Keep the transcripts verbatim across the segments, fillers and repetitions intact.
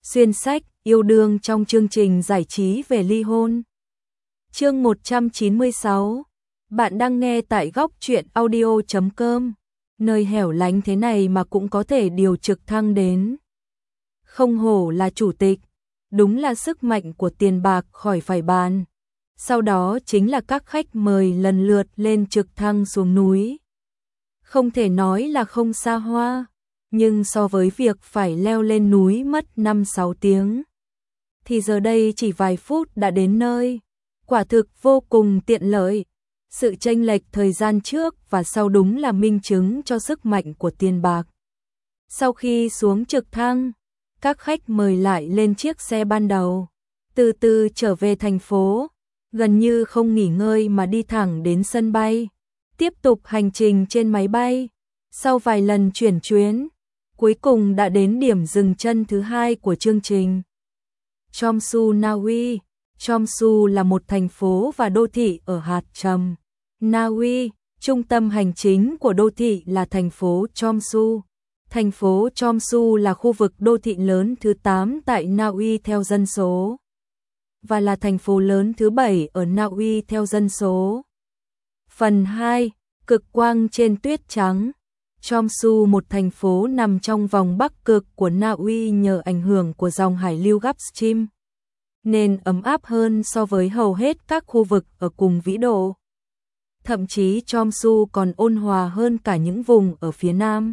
Xuyên sách, yêu đương trong chương trình giải trí về ly hôn. Chương một trăm chín mươi sáu. Bạn đang nghe tại góc truyện audio chấm com. Nơi hẻo lánh thế này mà cũng có thể điều trực thăng đến. Không hổ là chủ tịch, đúng là sức mạnh của tiền bạc khỏi phải bàn. Sau đó chính là các khách mời lần lượt lên trực thăng xuống núi. Không thể nói là không xa hoa, nhưng so với việc phải leo lên núi mất năm sáu tiếng, thì giờ đây chỉ vài phút đã đến nơi. Quả thực vô cùng tiện lợi. Sự chênh lệch thời gian trước và sau đúng là minh chứng cho sức mạnh của tiền bạc. Sau khi xuống trực thăng, các khách mời lại lên chiếc xe ban đầu, từ từ trở về thành phố, gần như không nghỉ ngơi mà đi thẳng đến sân bay, tiếp tục hành trình trên máy bay. Sau vài lần chuyển chuyến, cuối cùng đã đến điểm dừng chân thứ hai của chương trình. Chomsu, Na Uy. Chomsu là một thành phố và đô thị ở hạt Trầm, Na Uy. Trung tâm hành chính của đô thị là thành phố Chomsu. Thành phố Chomsu là khu vực đô thị lớn thứ tám tại Na Uy theo dân số, và là thành phố lớn thứ bảy ở Na Uy theo dân số. Phần hai. Cực quang trên tuyết trắng. Chomsu, một thành phố nằm trong vòng Bắc Cực của Na Uy nhờ ảnh hưởng của dòng hải lưu Gulfstream, nên ấm áp hơn so với hầu hết các khu vực ở cùng vĩ độ. Thậm chí Chomsu còn ôn hòa hơn cả những vùng ở phía Nam.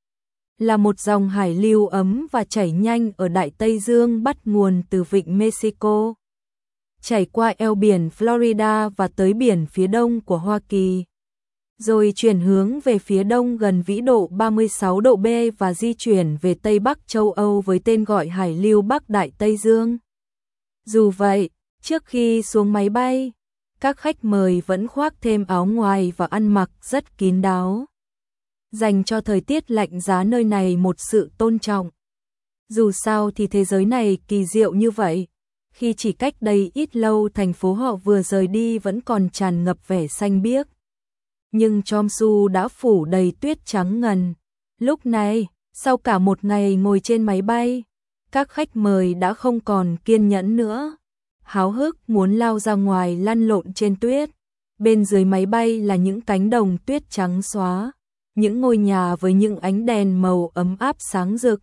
Là một dòng hải lưu ấm và chảy nhanh ở Đại Tây Dương bắt nguồn từ vịnh Mexico, chảy qua eo biển Florida và tới biển phía đông của Hoa Kỳ, rồi chuyển hướng về phía đông gần vĩ độ ba mươi sáu độ B và di chuyển về Tây Bắc châu Âu với tên gọi Hải lưu Bắc Đại Tây Dương. Dù vậy, trước khi xuống máy bay, các khách mời vẫn khoác thêm áo ngoài và ăn mặc rất kín đáo, dành cho thời tiết lạnh giá nơi này một sự tôn trọng. Dù sao thì thế giới này kỳ diệu như vậy, khi chỉ cách đây ít lâu thành phố họ vừa rời đi vẫn còn tràn ngập vẻ xanh biếc, nhưng Chomsu đã phủ đầy tuyết trắng ngần. Lúc này, sau cả một ngày ngồi trên máy bay, các khách mời đã không còn kiên nhẫn nữa, háo hức muốn lao ra ngoài lăn lộn trên tuyết. Bên dưới máy bay là những cánh đồng tuyết trắng xóa, những ngôi nhà với những ánh đèn màu ấm áp sáng rực,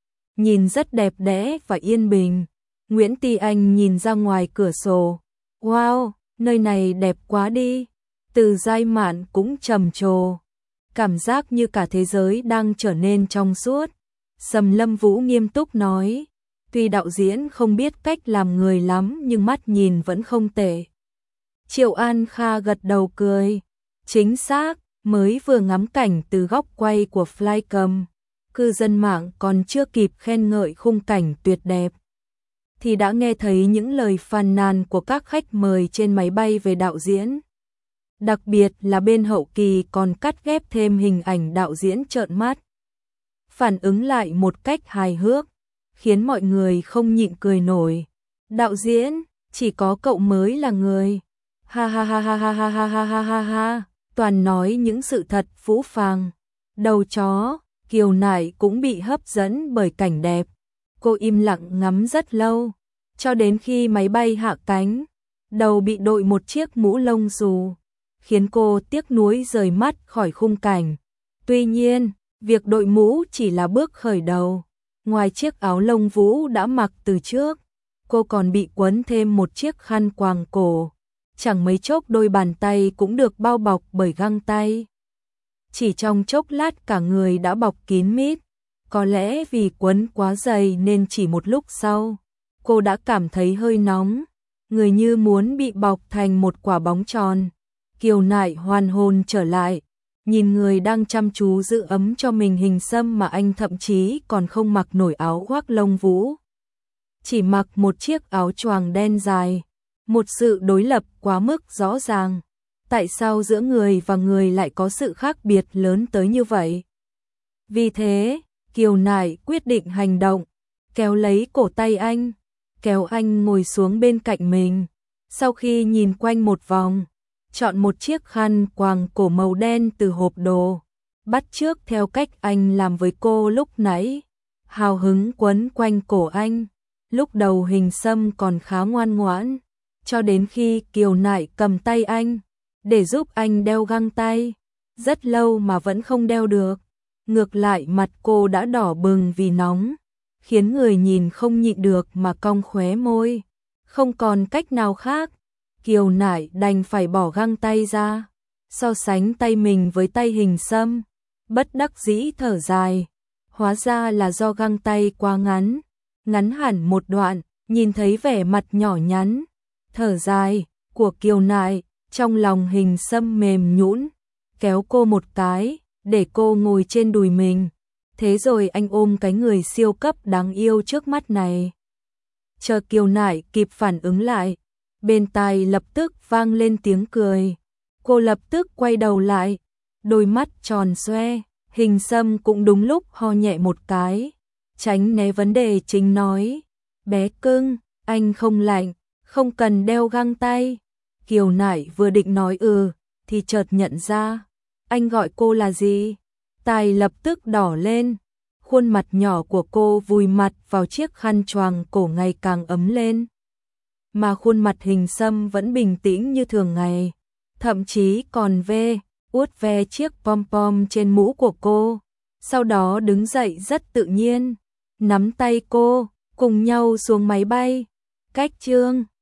nhìn rất đẹp đẽ và yên bình. Nguyễn Ti Anh nhìn ra ngoài cửa sổ. Wow, nơi này đẹp quá đi. Từ Giai Mạn cũng trầm trồ, cảm giác như cả thế giới đang trở nên trong suốt. Sầm Lâm Vũ nghiêm túc nói, tuy đạo diễn không biết cách làm người lắm nhưng mắt nhìn vẫn không tệ. Triệu An Kha gật đầu cười, chính xác, mới vừa ngắm cảnh từ góc quay của Flycam, cư dân mạng còn chưa kịp khen ngợi khung cảnh tuyệt đẹp, thì đã nghe thấy những lời phàn nàn của các khách mời trên máy bay về đạo diễn. Đặc biệt là bên hậu kỳ còn cắt ghép thêm hình ảnh đạo diễn trợn mắt, phản ứng lại một cách hài hước, khiến mọi người không nhịn cười nổi. Đạo diễn, chỉ có cậu mới là người. Ha ha ha ha ha ha ha ha ha ha ha. Toàn nói những sự thật phũ phàng. Đầu chó, Kiều Nại cũng bị hấp dẫn bởi cảnh đẹp. Cô im lặng ngắm rất lâu, cho đến khi máy bay hạ cánh, đầu bị đội một chiếc mũ lông xù, khiến cô tiếc nuối rời mắt khỏi khung cảnh. Tuy nhiên, việc đội mũ chỉ là bước khởi đầu. Ngoài chiếc áo lông vũ đã mặc từ trước, cô còn bị quấn thêm một chiếc khăn quàng cổ. Chẳng mấy chốc đôi bàn tay cũng được bao bọc bởi găng tay. Chỉ trong chốc lát cả người đã bọc kín mít. Có lẽ vì quấn quá dày nên chỉ một lúc sau, cô đã cảm thấy hơi nóng, người như muốn bị bọc thành một quả bóng tròn. Kiều Nại hoàn hồn trở lại, nhìn người đang chăm chú giữ ấm cho mình hình xăm mà anh thậm chí còn không mặc nổi áo khoác lông vũ, chỉ mặc một chiếc áo choàng đen dài. Một sự đối lập quá mức rõ ràng. Tại sao giữa người và người lại có sự khác biệt lớn tới như vậy? Vì thế, Kiều Nại quyết định hành động, kéo lấy cổ tay anh, kéo anh ngồi xuống bên cạnh mình. Sau khi nhìn quanh một vòng, chọn một chiếc khăn quàng cổ màu đen từ hộp đồ, bắt chước theo cách anh làm với cô lúc nãy, hào hứng quấn quanh cổ anh. Lúc đầu Hình Sâm còn khá ngoan ngoãn, cho đến khi Kiều Nại cầm tay anh, để giúp anh đeo găng tay. Rất lâu mà vẫn không đeo được. Ngược lại mặt cô đã đỏ bừng vì nóng, khiến người nhìn không nhịn được mà cong khóe môi. Không còn cách nào khác, Kiều Nại đành phải bỏ găng tay ra, so sánh tay mình với tay Hình Sâm, bất đắc dĩ thở dài. Hóa ra là do găng tay quá ngắn, ngắn hẳn một đoạn, nhìn thấy vẻ mặt nhỏ nhắn, thở dài của Kiều Nại, trong lòng Hình Sâm mềm nhũn, kéo cô một cái, để cô ngồi trên đùi mình. Thế rồi anh ôm cái người siêu cấp đáng yêu trước mắt này. Chờ Kiều Nại kịp phản ứng lại, bên tai lập tức vang lên tiếng cười. Cô lập tức quay đầu lại, đôi mắt tròn xoe. Hình Sâm cũng đúng lúc ho nhẹ một cái, tránh né vấn đề chính nói. Bé cưng, anh không lạnh, không cần đeo găng tay. Kiều Nại vừa định nói ừ, thì chợt nhận ra, anh gọi cô là gì? Tai lập tức đỏ lên, khuôn mặt nhỏ của cô vùi mặt vào chiếc khăn choàng cổ ngày càng ấm lên. Mà khuôn mặt Hình Sâm vẫn bình tĩnh như thường ngày, thậm chí còn ve, uốt ve chiếc pom pom trên mũ của cô. Sau đó đứng dậy rất tự nhiên, nắm tay cô, cùng nhau xuống máy bay. Cách Chương